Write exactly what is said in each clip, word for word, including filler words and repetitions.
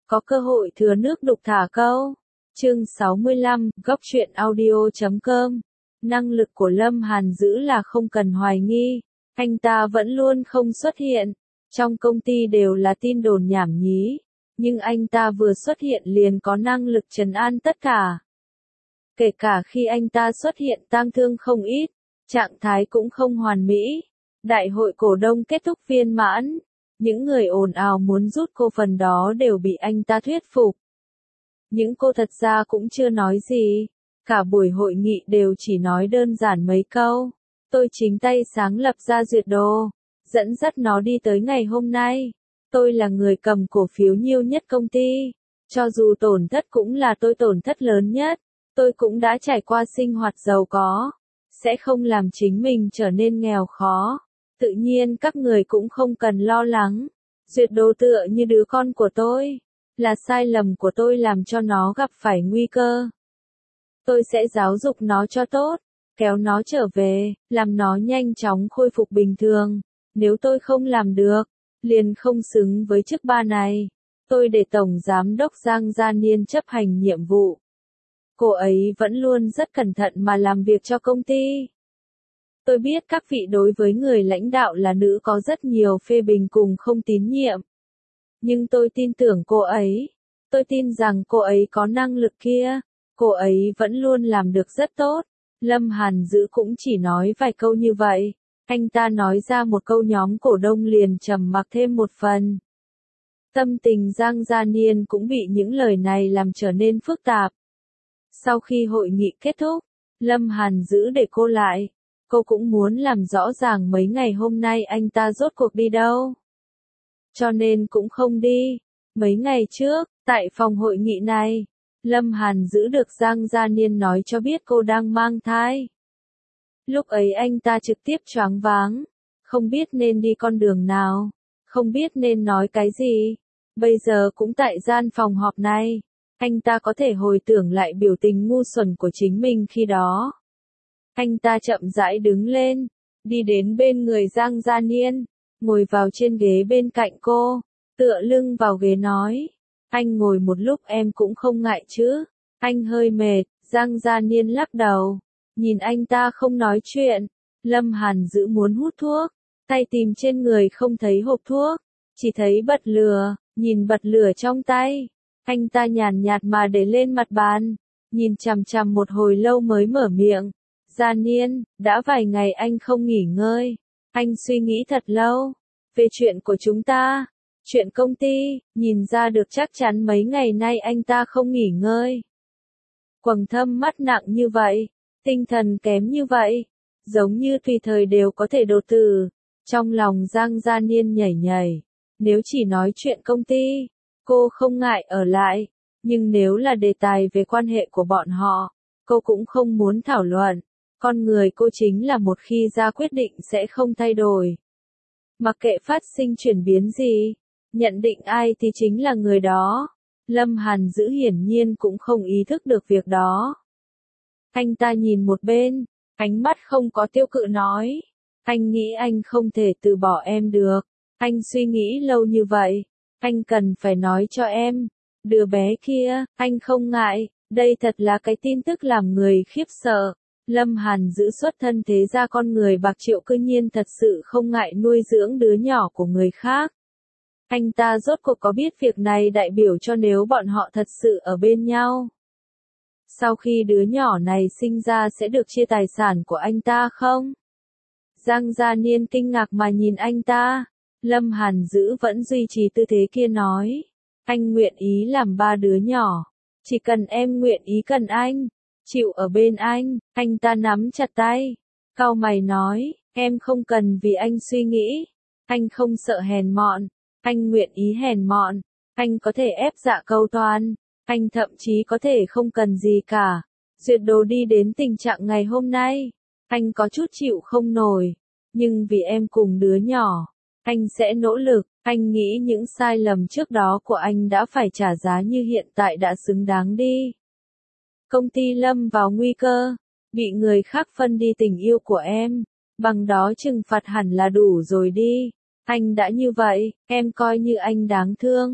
có cơ hội thừa nước đục thả câu. Chương sáu mươi lăm, góc truyện audio chấm com. Năng lực của Lâm Hàn Dữ là không cần hoài nghi, anh ta vẫn luôn không xuất hiện. Trong công ty đều là tin đồn nhảm nhí, nhưng anh ta vừa xuất hiện liền có năng lực trấn an tất cả. Kể cả khi anh ta xuất hiện tang thương không ít, trạng thái cũng không hoàn mỹ. Đại hội cổ đông kết thúc viên mãn, những người ồn ào muốn rút cổ phần đó đều bị anh ta thuyết phục. Những cô thật ra cũng chưa nói gì, cả buổi hội nghị đều chỉ nói đơn giản mấy câu. Tôi chính tay sáng lập ra duyệt đồ, dẫn dắt nó đi tới ngày hôm nay. Tôi là người cầm cổ phiếu nhiều nhất công ty, cho dù tổn thất cũng là tôi tổn thất lớn nhất. Tôi cũng đã trải qua sinh hoạt giàu có, sẽ không làm chính mình trở nên nghèo khó. Tự nhiên các người cũng không cần lo lắng. Duyệt đồ tựa như đứa con của tôi, là sai lầm của tôi làm cho nó gặp phải nguy cơ. Tôi sẽ giáo dục nó cho tốt, kéo nó trở về, làm nó nhanh chóng khôi phục bình thường. Nếu tôi không làm được, liền không xứng với chức ba này. Tôi để Tổng Giám đốc Giang Gia Niên chấp hành nhiệm vụ. Cô ấy vẫn luôn rất cẩn thận mà làm việc cho công ty. Tôi biết các vị đối với người lãnh đạo là nữ có rất nhiều phê bình cùng không tín nhiệm. Nhưng tôi tin tưởng cô ấy. Tôi tin rằng cô ấy có năng lực kia. Cô ấy vẫn luôn làm được rất tốt. Lâm Hàn Dữ cũng chỉ nói vài câu như vậy. Anh ta nói ra một câu nhóm cổ đông liền trầm mặc thêm một phần. Tâm tình Giang Gia Niên cũng bị những lời này làm trở nên phức tạp. Sau khi hội nghị kết thúc, Lâm Hàn Dữ để cô lại. Cô cũng muốn làm rõ ràng mấy ngày hôm nay anh ta rốt cuộc đi đâu. Cho nên cũng không đi. Mấy ngày trước, tại phòng hội nghị này, Lâm Hàn Dữ được Giang Gia Niên nói cho biết cô đang mang thai. Lúc ấy anh ta trực tiếp choáng váng, không biết nên đi con đường nào, không biết nên nói cái gì. Bây giờ cũng tại gian phòng họp này, anh ta có thể hồi tưởng lại biểu tình ngu xuẩn của chính mình khi đó. Anh ta chậm rãi đứng lên, đi đến bên người Giang Gia Niên, ngồi vào trên ghế bên cạnh cô, tựa lưng vào ghế nói. Anh ngồi một lúc em cũng không ngại chứ. Anh hơi mệt. Giang Gia Niên lắc đầu. Nhìn anh ta không nói chuyện. Lâm Hàn Dữ muốn hút thuốc, tay tìm trên người không thấy hộp thuốc, chỉ thấy bật lửa. Nhìn bật lửa trong tay, anh ta nhàn nhạt mà để lên mặt bàn, nhìn chằm chằm một hồi lâu mới mở miệng. Gia Niên, đã vài ngày anh không nghỉ ngơi. Anh suy nghĩ thật lâu về chuyện của chúng ta, chuyện công ty. Nhìn ra được chắc chắn mấy ngày nay anh ta không nghỉ ngơi. Quầng thâm mắt nặng như vậy, tinh thần kém như vậy, giống như tùy thời đều có thể đột tử. Trong lòng Giang Gia Niên nhảy nhảy. Nếu chỉ nói chuyện công ty, cô không ngại ở lại. Nhưng nếu là đề tài về quan hệ của bọn họ, cô cũng không muốn thảo luận. Con người cô chính là một khi ra quyết định sẽ không thay đổi. Mặc kệ phát sinh chuyển biến gì, nhận định ai thì chính là người đó. Lâm Hàn Dữ hiển nhiên cũng không ý thức được việc đó. Anh ta nhìn một bên, ánh mắt không có tiêu cự nói. Anh nghĩ anh không thể từ bỏ em được. Anh suy nghĩ lâu như vậy, anh cần phải nói cho em. Đứa bé kia, anh không ngại, đây thật là cái tin tức làm người khiếp sợ. Lâm Hàn Dữ xuất thân thế gia con người bạc triệu cư nhiên thật sự không ngại nuôi dưỡng đứa nhỏ của người khác. Anh ta rốt cuộc có biết việc này đại biểu cho nếu bọn họ thật sự ở bên nhau. Sau khi đứa nhỏ này sinh ra sẽ được chia tài sản của anh ta không? Giang Gia Niên kinh ngạc mà nhìn anh ta. Lâm Hàn Dữ vẫn duy trì tư thế kia nói. Anh nguyện ý làm ba đứa nhỏ. Chỉ cần em nguyện ý cần anh. Chịu ở bên anh. Anh ta nắm chặt tay. Cau mày nói. Em không cần vì anh suy nghĩ. Anh không sợ hèn mọn. Anh nguyện ý hèn mọn. Anh có thể ép dạ câu toan. Anh thậm chí có thể không cần gì cả. Duyệt đồ đi đến tình trạng ngày hôm nay. Anh có chút chịu không nổi. Nhưng vì em cùng đứa nhỏ, anh sẽ nỗ lực. Anh nghĩ những sai lầm trước đó của anh đã phải trả giá như hiện tại đã xứng đáng đi. Công ty lâm vào nguy cơ, bị người khác phân đi tình yêu của em, bằng đó trừng phạt hẳn là đủ rồi đi. Anh đã như vậy, em coi như anh đáng thương.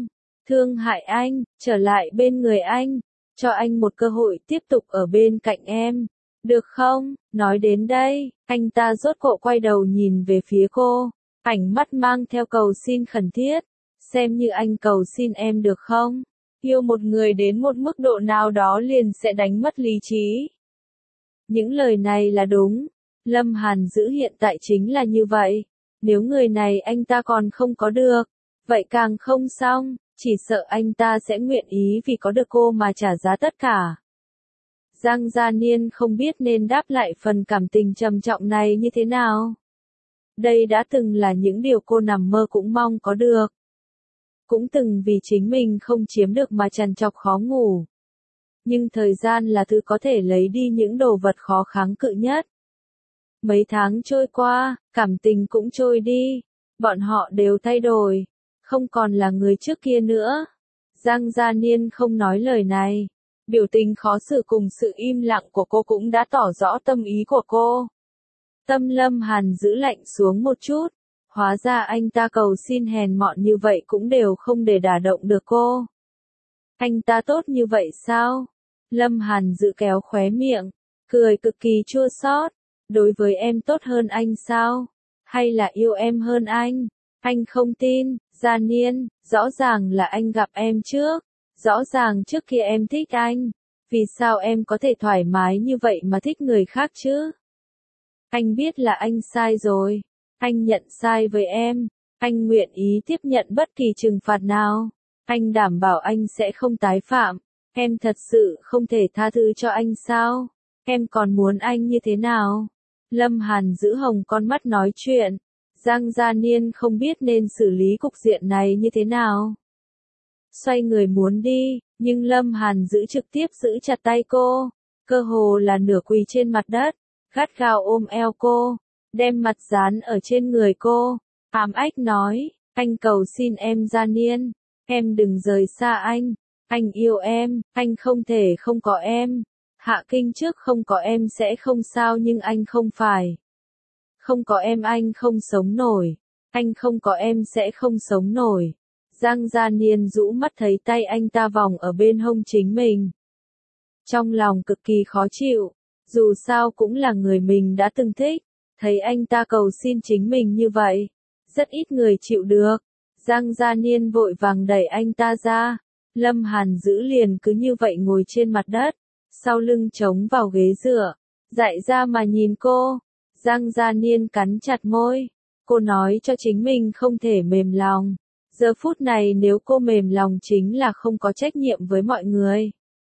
thương hại anh, trở lại bên người anh, cho anh một cơ hội tiếp tục ở bên cạnh em. Được không? Nói đến đây, anh ta rốt cuộc quay đầu nhìn về phía cô, ánh mắt mang theo cầu xin khẩn thiết. Xem như anh cầu xin em được không? Yêu một người đến một mức độ nào đó liền sẽ đánh mất lý trí. Những lời này là đúng. Lâm Hàn Dữ hiện tại chính là như vậy. Nếu người này anh ta còn không có được, vậy càng không xong, chỉ sợ anh ta sẽ nguyện ý vì có được cô mà trả giá tất cả. Giang Gia Niên không biết nên đáp lại phần cảm tình trầm trọng này như thế nào. Đây đã từng là những điều cô nằm mơ cũng mong có được. Cũng từng vì chính mình không chiếm được mà trằn trọc khó ngủ. Nhưng thời gian là thứ có thể lấy đi những đồ vật khó kháng cự nhất. Mấy tháng trôi qua, cảm tình cũng trôi đi. Bọn họ đều thay đổi. Không còn là người trước kia nữa. Giang Gia Niên không nói lời này. Biểu tình khó xử cùng sự im lặng của cô cũng đã tỏ rõ tâm ý của cô. Tâm Lâm Hàn giữ lạnh xuống một chút. Hóa ra anh ta cầu xin hèn mọn như vậy cũng đều không để đả động được cô. Anh ta tốt như vậy sao? Lâm Hàn giữ kéo khóe miệng, cười cực kỳ chua xót. Đối với em tốt hơn anh sao? Hay là yêu em hơn anh? Anh không tin. Gia Niên, rõ ràng là anh gặp em trước. Rõ ràng trước kia em thích anh. Vì sao em có thể thoải mái như vậy mà thích người khác chứ? Anh biết là anh sai rồi. Anh nhận sai với em. Anh nguyện ý tiếp nhận bất kỳ trừng phạt nào. Anh đảm bảo anh sẽ không tái phạm. Em thật sự không thể tha thứ cho anh sao? Em còn muốn anh như thế nào? Lâm Hàn giữ hồng con mắt nói chuyện. Giang Gia Niên không biết nên xử lý cục diện này như thế nào. Xoay người muốn đi, nhưng Lâm Hàn giữ trực tiếp giữ chặt tay cô. Cơ hồ là nửa quỳ trên mặt đất, gắt gao ôm eo cô, đem mặt dán ở trên người cô. Ám ách nói, anh cầu xin em Gia Niên, em đừng rời xa anh. Anh yêu em, anh không thể không có em. Hạ kinh trước không có em sẽ không sao nhưng anh không phải. Không có em anh không sống nổi. Anh không có em sẽ không sống nổi. Giang Gia Niên rũ mắt thấy tay anh ta vòng ở bên hông chính mình. Trong lòng cực kỳ khó chịu. Dù sao cũng là người mình đã từng thích. Thấy anh ta cầu xin chính mình như vậy. Rất ít người chịu được. Giang Gia Niên vội vàng đẩy anh ta ra. Lâm Hàn giữ liền cứ như vậy ngồi trên mặt đất. Sau lưng chống vào ghế dựa. Dại ra mà nhìn cô. Giang Gia Niên cắn chặt môi. Cô nói cho chính mình không thể mềm lòng. Giờ phút này nếu cô mềm lòng chính là không có trách nhiệm với mọi người.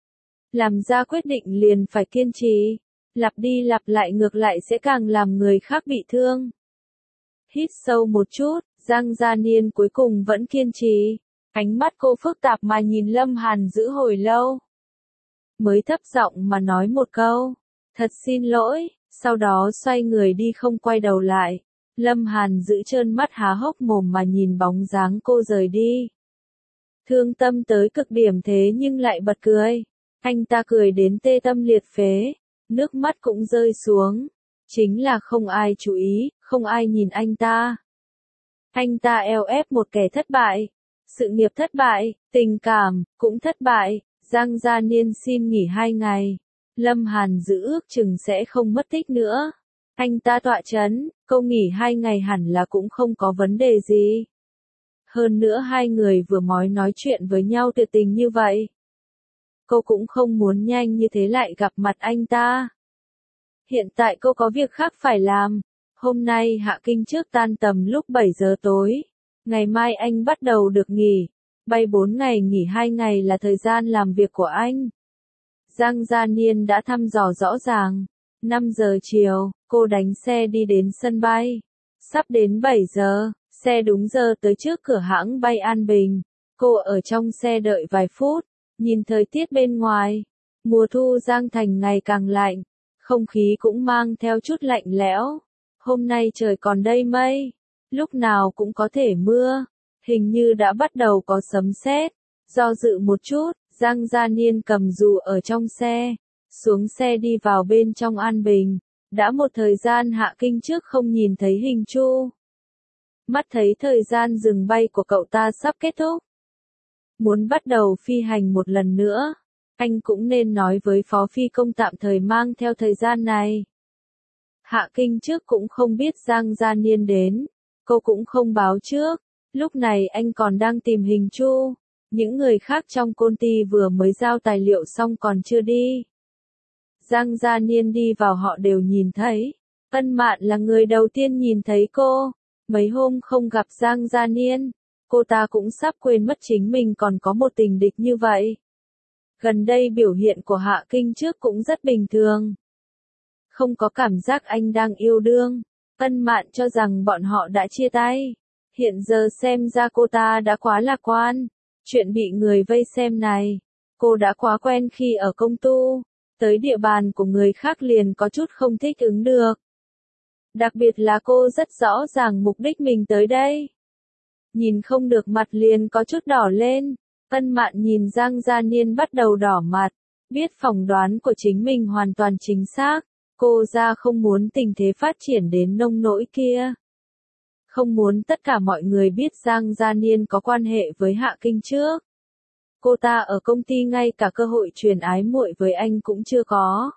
Làm ra quyết định liền phải kiên trì. Lặp đi lặp lại ngược lại sẽ càng làm người khác bị thương. Hít sâu một chút, Giang Gia Niên cuối cùng vẫn kiên trì. Ánh mắt cô phức tạp mà nhìn Lâm Hàn giữ hồi lâu. Mới thấp giọng mà nói một câu. Thật xin lỗi, sau đó xoay người đi không quay đầu lại. Lâm Hàn giữ trơn mắt há hốc mồm mà nhìn bóng dáng cô rời đi. Thương tâm tới cực điểm thế nhưng lại bật cười. Anh ta cười đến tê tâm liệt phế. Nước mắt cũng rơi xuống. Chính là không ai chú ý, không ai nhìn anh ta. Anh ta eo ép một kẻ thất bại. Sự nghiệp thất bại, tình cảm, cũng thất bại. Giang Gia Niên xin nghỉ hai ngày. Lâm Hàn giữ ước chừng sẽ không mất tích nữa. Anh ta tọa chấn, câu nghỉ hai ngày hẳn là cũng không có vấn đề gì. Hơn nữa hai người vừa mới nói chuyện với nhau tuyệt tình như vậy. Cô cũng không muốn nhanh như thế lại gặp mặt anh ta. Hiện tại cô có việc khác phải làm. Hôm nay Hạ Kinh trước tan tầm lúc bảy giờ tối. Ngày mai anh bắt đầu được nghỉ. Bay bốn ngày nghỉ hai ngày là thời gian làm việc của anh. Giang Gia Niên đã thăm dò rõ ràng. năm giờ chiều, cô đánh xe đi đến sân bay. Sắp đến bảy giờ, xe đúng giờ tới trước cửa hãng bay An Bình. Cô ở trong xe đợi vài phút, nhìn thời tiết bên ngoài. Mùa thu Giang Thành ngày càng lạnh, không khí cũng mang theo chút lạnh lẽo. Hôm nay trời còn đầy mây, lúc nào cũng có thể mưa. Hình như đã bắt đầu có sấm sét. Do dự một chút, Giang Gia Niên cầm dù ở trong xe. Xuống xe đi vào bên trong An Bình. Đã một thời gian Hạ Kinh trước không nhìn thấy Hình Chu. Mắt thấy thời gian dừng bay của cậu ta sắp kết thúc. muốn bắt đầu phi hành một lần nữa. Anh cũng nên nói với Phó Phi Công tạm thời mang theo thời gian này. Hạ Kinh trước cũng không biết Giang Gia Niên đến, cô cũng không báo trước, lúc này anh còn đang tìm hình Chu, những người khác trong công ty vừa mới giao tài liệu xong còn chưa đi. Giang Gia Niên đi vào họ đều nhìn thấy, Ân Mạn là người đầu tiên nhìn thấy cô, mấy hôm không gặp Giang Gia Niên, cô ta cũng sắp quên mất chính mình còn có một tình địch như vậy. Gần đây biểu hiện của Hạ Kinh trước cũng rất bình thường. Không có cảm giác anh đang yêu đương. Ân Mạn cho rằng bọn họ đã chia tay. Hiện giờ xem ra cô ta đã quá lạc quan. Chuyện bị người vây xem này. Cô đã quá quen khi ở công tu. Tới địa bàn của người khác liền có chút không thích ứng được. Đặc biệt là cô rất rõ ràng mục đích mình tới đây. Nhìn không được mặt liền có chút đỏ lên. Ân Mạn nhìn Giang Gia Niên bắt đầu đỏ mặt. Biết phỏng đoán của chính mình hoàn toàn chính xác. Cô ra không muốn tình thế phát triển đến nông nỗi kia. Không muốn tất cả mọi người biết Giang Gia Niên có quan hệ với Hạ Kinh trước. Cô ta ở công ty ngay cả cơ hội truyền ái muội với anh cũng chưa có.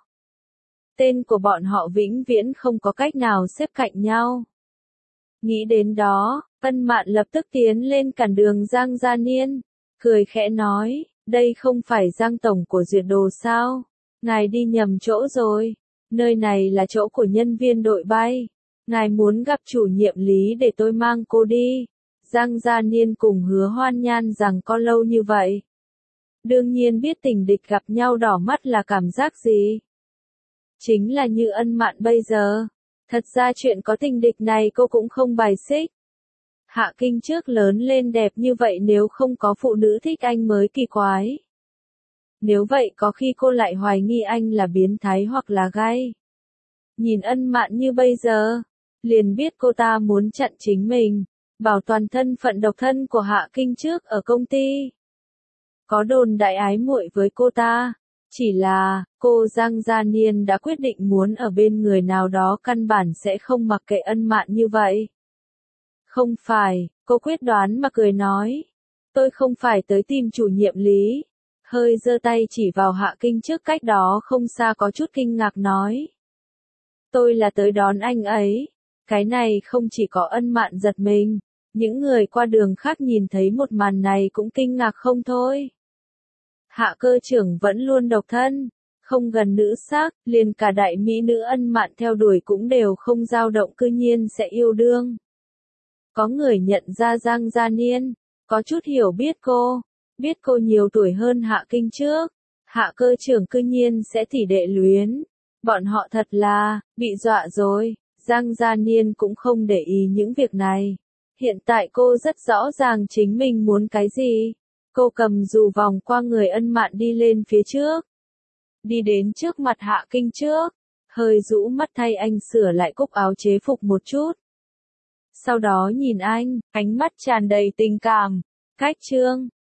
Tên của bọn họ vĩnh viễn không có cách nào xếp cạnh nhau. Nghĩ đến đó, Ân Mạn lập tức tiến lên cản đường Giang Gia Niên, cười khẽ nói, đây không phải Giang Tổng của Duyệt Đồ sao? Ngài đi nhầm chỗ rồi. Nơi này là chỗ của nhân viên đội bay. Ngài muốn gặp chủ nhiệm Lý để tôi mang cô đi. Giang Gia Niên cùng Hứa Hoan Nhan rằng có lâu như vậy. Đương nhiên biết tình địch gặp nhau đỏ mắt là cảm giác gì. Chính là như Ân Mạn bây giờ. Thật ra chuyện có tình địch này cô cũng không bài xích. Hạ Kinh trước lớn lên đẹp như vậy nếu không có phụ nữ thích anh mới kỳ quái. Nếu vậy có khi cô lại hoài nghi anh là biến thái hoặc là gay. Nhìn Ân Mạn như bây giờ, liền biết cô ta muốn chặn chính mình, bảo toàn thân phận độc thân của Hạ Kinh trước ở công ty. Có đồn đại ái muội với cô ta, chỉ là, cô Giang Gia Niên đã quyết định muốn ở bên người nào đó căn bản sẽ không mặc kệ Ân Mạn như vậy. Không phải, cô quyết đoán mà cười nói. Tôi không phải tới tìm chủ nhiệm Lý. Hơi giơ tay chỉ vào Hạ Kinh trước cách đó không xa có chút kinh ngạc nói. Tôi là tới đón anh ấy. Cái này không chỉ có Ân Mạn giật mình. Những người qua đường khác nhìn thấy một màn này cũng kinh ngạc không thôi. Hạ cơ trưởng vẫn luôn độc thân. Không gần nữ sắc, liền cả đại mỹ nữ Ân Mạn theo đuổi cũng đều không dao động cư nhiên sẽ yêu đương. Có người nhận ra Giang Gia Niên, có chút hiểu biết cô, biết cô nhiều tuổi hơn Hạ Kinh trước, Hạ cơ trưởng cư nhiên sẽ tỷ đệ luyến, bọn họ thật là, bị dọa rồi, Giang Gia Niên cũng không để ý những việc này, hiện tại cô rất rõ ràng chính mình muốn cái gì, cô cầm dù vòng qua người Ân Mạn đi lên phía trước, đi đến trước mặt Hạ Kinh trước, hơi rũ mắt thay anh sửa lại cúc áo chế phục một chút. Sau đó nhìn anh, ánh mắt tràn đầy tình cảm, cách chương.